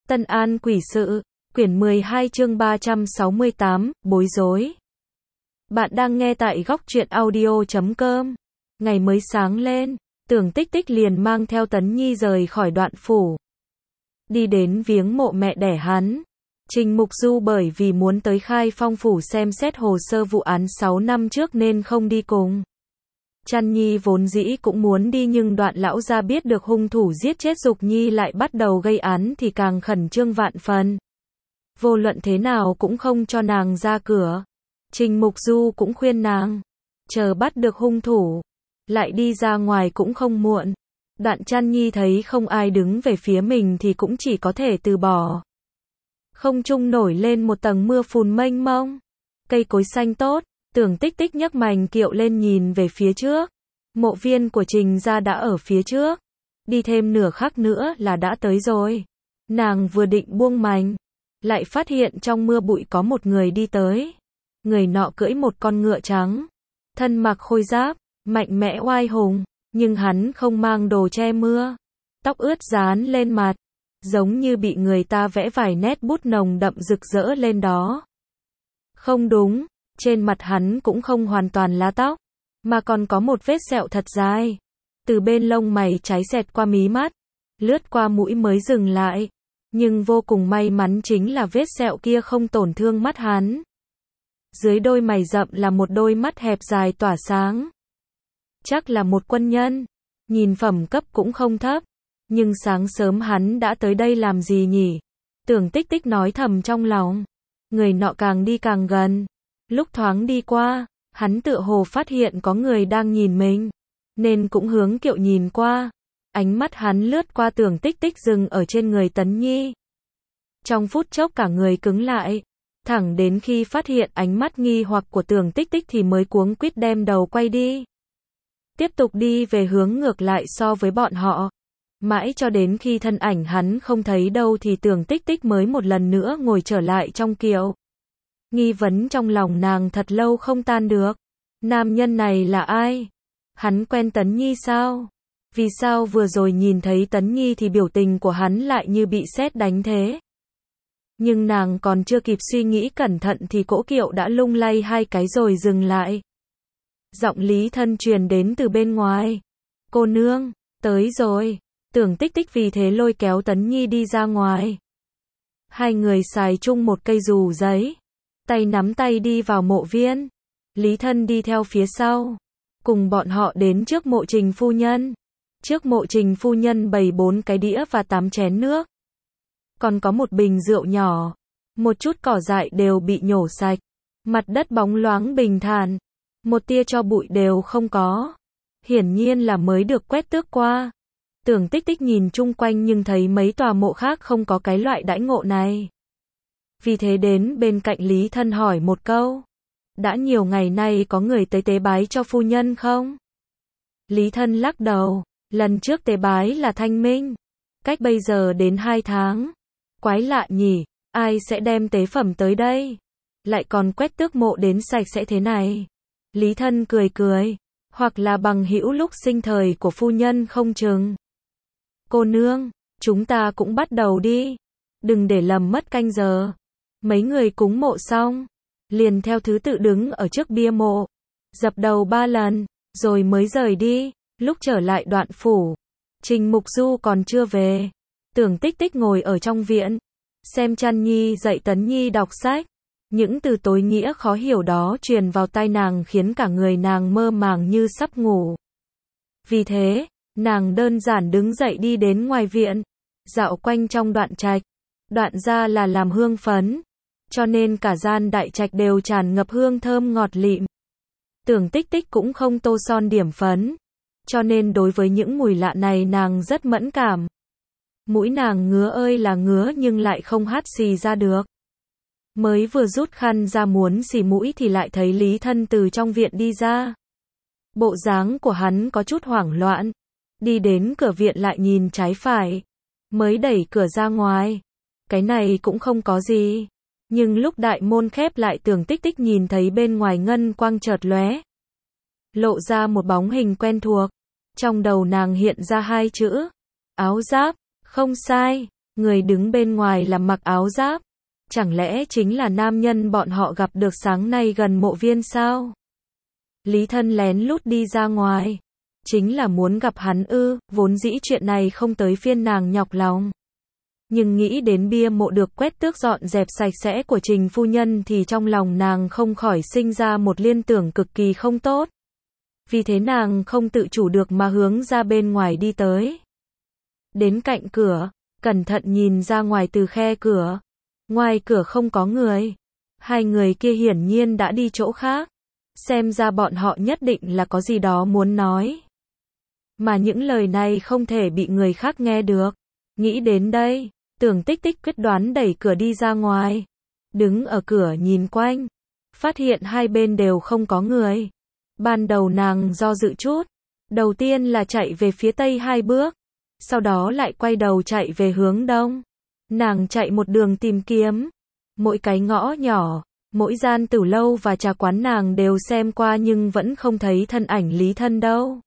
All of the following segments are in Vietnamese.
Tân An Quỷ Sự, quyển 12 chương 368, bối rối. Bạn đang nghe tại góc truyện audio.com. Ngày mới sáng lên, Tưởng Tích Tích liền mang theo Tấn Nhi rời khỏi Đoạn phủ. Đi đến viếng mộ mẹ đẻ hắn. Trình Mục Du bởi vì muốn tới Khai Phong phủ xem xét hồ sơ vụ án 6 năm trước nên không đi cùng. Trăn Nhi vốn dĩ cũng muốn đi nhưng Đoạn lão gia biết được hung thủ giết chết Dục Nhi lại bắt đầu gây án thì càng khẩn trương vạn phần. Vô luận thế nào cũng không cho nàng ra cửa. Trình Mục Du cũng khuyên nàng, chờ bắt được hung thủ, lại đi ra ngoài cũng không muộn. Đoạn Trăn Nhi thấy không ai đứng về phía mình thì cũng chỉ có thể từ bỏ. Không trung nổi lên một tầng mưa phùn mênh mông. Cây cối xanh tốt. Tưởng Tích Tích nhấc mành kiệu lên nhìn về phía trước. Mộ viên của Trình gia đã ở phía trước. Đi thêm nửa khắc nữa là đã tới rồi. Nàng vừa định buông mành, lại phát hiện trong mưa bụi có một người đi tới. Người nọ cưỡi một con ngựa trắng. Thân mặc khôi giáp, mạnh mẽ oai hùng, nhưng hắn không mang đồ che mưa. Tóc ướt dán lên mặt, giống như bị người ta vẽ vài nét bút nồng đậm rực rỡ lên đó. Không đúng. Trên mặt hắn cũng không hoàn toàn lá tóc, mà còn có một vết sẹo thật dài. Từ bên lông mày trái xẹt qua mí mắt, lướt qua mũi mới dừng lại. Nhưng vô cùng may mắn chính là vết sẹo kia không tổn thương mắt hắn. Dưới đôi mày rậm là một đôi mắt hẹp dài tỏa sáng. Chắc là một quân nhân, nhìn phẩm cấp cũng không thấp. Nhưng sáng sớm hắn đã tới đây làm gì nhỉ? Tưởng Tích Tích nói thầm trong lòng. Người nọ càng đi càng gần. Lúc thoáng đi qua, hắn tựa hồ phát hiện có người đang nhìn mình, nên cũng hướng kiệu nhìn qua. Ánh mắt hắn lướt qua Tưởng Tích Tích dừng ở trên người Tấn Nhi. Trong phút chốc cả người cứng lại, thẳng đến khi phát hiện ánh mắt nghi hoặc của Tưởng Tích Tích thì mới cuống quýt đem đầu quay đi. Tiếp tục đi về hướng ngược lại so với bọn họ. Mãi cho đến khi thân ảnh hắn không thấy đâu thì Tưởng Tích Tích mới một lần nữa ngồi trở lại trong kiệu. Nghi vấn trong lòng nàng thật lâu không tan được. Nam nhân này là ai? Hắn quen Tấn Nhi sao? Vì sao vừa rồi nhìn thấy Tấn Nhi thì biểu tình của hắn lại như bị sét đánh thế? Nhưng nàng còn chưa kịp suy nghĩ cẩn thận thì cỗ kiệu đã lung lay hai cái rồi dừng lại. Giọng Lý Thân truyền đến từ bên ngoài. Cô nương, tới rồi. Tưởng Tích Tích vì thế lôi kéo Tấn Nhi đi ra ngoài. Hai người xài chung một cây dù giấy. Tay nắm tay đi vào mộ viên. Lý Thân đi theo phía sau. Cùng bọn họ đến trước mộ Trình phu nhân. Trước mộ Trình phu nhân bày 4 cái đĩa và 8 chén nước. Còn có một bình rượu nhỏ. Một chút cỏ dại đều bị nhổ sạch. Mặt đất bóng loáng bình thản. Một tia tro bụi đều không có. Hiển nhiên là mới được quét tước qua. Tưởng Tích Tích nhìn chung quanh nhưng thấy mấy tòa mộ khác không có cái loại đãi ngộ này. Vì thế đến bên cạnh Lý Thân hỏi một câu. Đã nhiều ngày nay có người tới tế bái cho phu nhân không? Lý Thân lắc đầu. Lần trước tế bái là Thanh Minh. Cách bây giờ đến 2 tháng. Quái lạ nhỉ, ai sẽ đem tế phẩm tới đây? Lại còn quét tước mộ đến sạch sẽ thế này. Lý Thân cười cười. Hoặc là bằng hữu lúc sinh thời của phu nhân không chừng. Cô nương, chúng ta cũng bắt đầu đi. Đừng để lầm mất canh giờ. Mấy người cúng mộ xong, liền theo thứ tự đứng ở trước bia mộ, dập đầu 3 lần, rồi mới rời đi. Lúc trở lại Đoạn phủ, Trình Mục Du còn chưa về. Tưởng Tích Tích ngồi ở trong viện, xem Trăn Nhi dạy Tấn Nhi đọc sách. Những từ tối nghĩa khó hiểu đó truyền vào tai nàng khiến cả người nàng mơ màng như sắp ngủ. Vì thế, nàng đơn giản đứng dậy đi đến ngoài viện, dạo quanh trong Đoạn trạch. Đoạn gia là làm hương phấn, cho nên cả gian đại trạch đều tràn ngập hương thơm ngọt lịm. Tưởng Tích Tích cũng không tô son điểm phấn, cho nên đối với những mùi lạ này nàng rất mẫn cảm. Mũi nàng ngứa ơi là ngứa nhưng lại không hắt xì ra được. Mới vừa rút khăn ra muốn xì mũi thì lại thấy Lý Thân từ trong viện đi ra. Bộ dáng của hắn có chút hoảng loạn. Đi đến cửa viện lại nhìn trái phải. Mới đẩy cửa ra ngoài. Cái này cũng không có gì. Nhưng lúc đại môn khép lại Tưởng Tích Tích nhìn thấy bên ngoài ngân quang chợt lóe. Lộ ra một bóng hình quen thuộc. Trong đầu nàng hiện ra 2 chữ. Áo giáp. Không sai. Người đứng bên ngoài là mặc áo giáp. Chẳng lẽ chính là nam nhân bọn họ gặp được sáng nay gần mộ viên sao? Lý Thân lén lút đi ra ngoài. Chính là muốn gặp hắn ư, vốn dĩ chuyện này không tới phiên nàng nhọc lòng. Nhưng nghĩ đến bia mộ được quét tước dọn dẹp sạch sẽ của Trình phu nhân thì trong lòng nàng không khỏi sinh ra một liên tưởng cực kỳ không tốt. Vì thế nàng không tự chủ được mà hướng ra bên ngoài đi tới. Đến cạnh cửa, cẩn thận nhìn ra ngoài từ khe cửa. Ngoài cửa không có người. Hai người kia hiển nhiên đã đi chỗ khác. Xem ra bọn họ nhất định là có gì đó muốn nói. Mà những lời này không thể bị người khác nghe được. Nghĩ đến đây, Tưởng Tích Tích quyết đoán đẩy cửa đi ra ngoài. Đứng ở cửa nhìn quanh. Phát hiện hai bên đều không có người. Ban đầu nàng do dự chút. Đầu tiên là chạy về phía tây 2 bước. Sau đó lại quay đầu chạy về hướng đông. Nàng chạy một đường tìm kiếm. Mỗi cái ngõ nhỏ, mỗi gian tửu lâu và trà quán nàng đều xem qua nhưng vẫn không thấy thân ảnh Lý Thân đâu.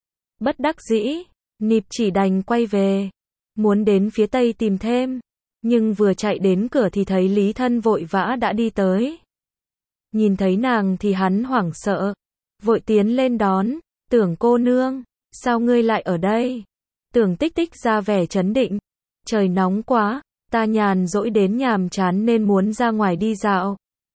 Bất đắc dĩ, Nịp chỉ đành quay về. Muốn đến phía tây tìm thêm. Nhưng vừa chạy đến cửa thì thấy Lý Thân vội vã đã đi tới. Nhìn thấy nàng thì hắn hoảng sợ. Vội tiến lên đón. Tưởng cô nương, sao ngươi lại ở đây? Tưởng Tích Tích ra vẻ trấn định. Trời nóng quá, ta nhàn rỗi đến nhàm chán nên muốn ra ngoài đi dạo.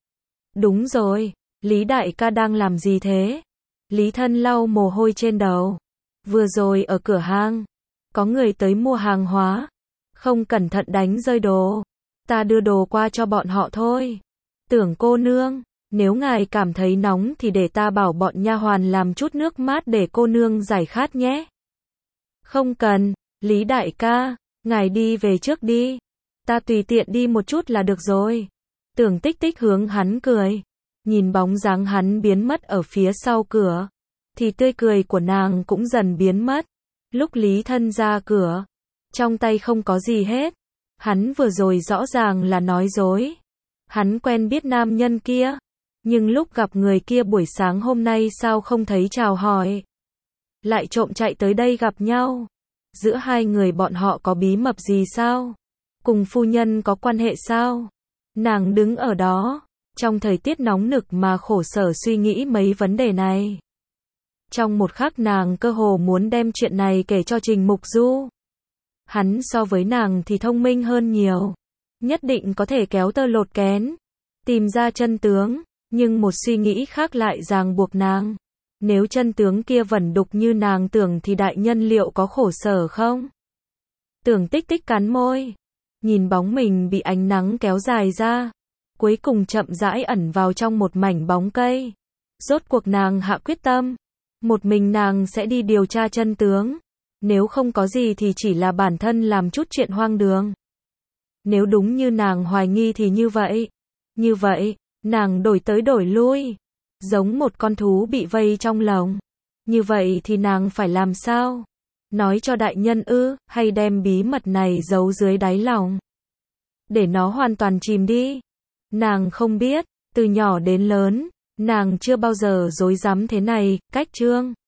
Đúng rồi, Lý đại ca đang làm gì thế? Lý Thân lau mồ hôi trên đầu. Vừa rồi ở cửa hàng, có người tới mua hàng hóa. Không cẩn thận đánh rơi đồ. Ta đưa đồ qua cho bọn họ thôi. Tưởng cô nương, nếu ngài cảm thấy nóng thì để ta bảo bọn nha hoàn làm chút nước mát để cô nương giải khát nhé. Không cần, Lý đại ca, ngài đi về trước đi. Ta tùy tiện đi một chút là được rồi. Tưởng Tích Tích hướng hắn cười. Nhìn bóng dáng hắn biến mất ở phía sau cửa. Thì tươi cười của nàng cũng dần biến mất. Lúc Lý Thân ra cửa. Trong tay không có gì hết. Hắn vừa rồi rõ ràng là nói dối. Hắn quen biết nam nhân kia. Nhưng lúc gặp người kia buổi sáng hôm nay sao không thấy chào hỏi. Lại trộm chạy tới đây gặp nhau. Giữa hai người bọn họ có bí mật gì sao? Cùng phu nhân có quan hệ sao? Nàng đứng ở đó, trong thời tiết nóng nực mà khổ sở suy nghĩ mấy vấn đề này. Trong một khắc nàng cơ hồ muốn đem chuyện này kể cho Trình Mục Du. Hắn so với nàng thì thông minh hơn nhiều. Nhất định có thể kéo tơ lột kén. Tìm ra chân tướng. Nhưng một suy nghĩ khác lại ràng buộc nàng. Nếu chân tướng kia vẩn đục như nàng tưởng thì đại nhân liệu có khổ sở không? Tưởng Tích Tích cắn môi. Nhìn bóng mình bị ánh nắng kéo dài ra. Cuối cùng chậm rãi ẩn vào trong một mảnh bóng cây. Rốt cuộc nàng hạ quyết tâm. Một mình nàng sẽ đi điều tra chân tướng. Nếu không có gì thì chỉ là bản thân làm chút chuyện hoang đường. Nếu đúng như nàng hoài nghi thì như vậy. Như vậy, nàng đổi tới đổi lui. Giống một con thú bị vây trong lồng. Như vậy thì nàng phải làm sao? Nói cho đại nhân ư, hay đem bí mật này giấu dưới đáy lòng? Để nó hoàn toàn chìm đi. Nàng không biết, từ nhỏ đến lớn, nàng chưa bao giờ dối dám thế này. Cách chương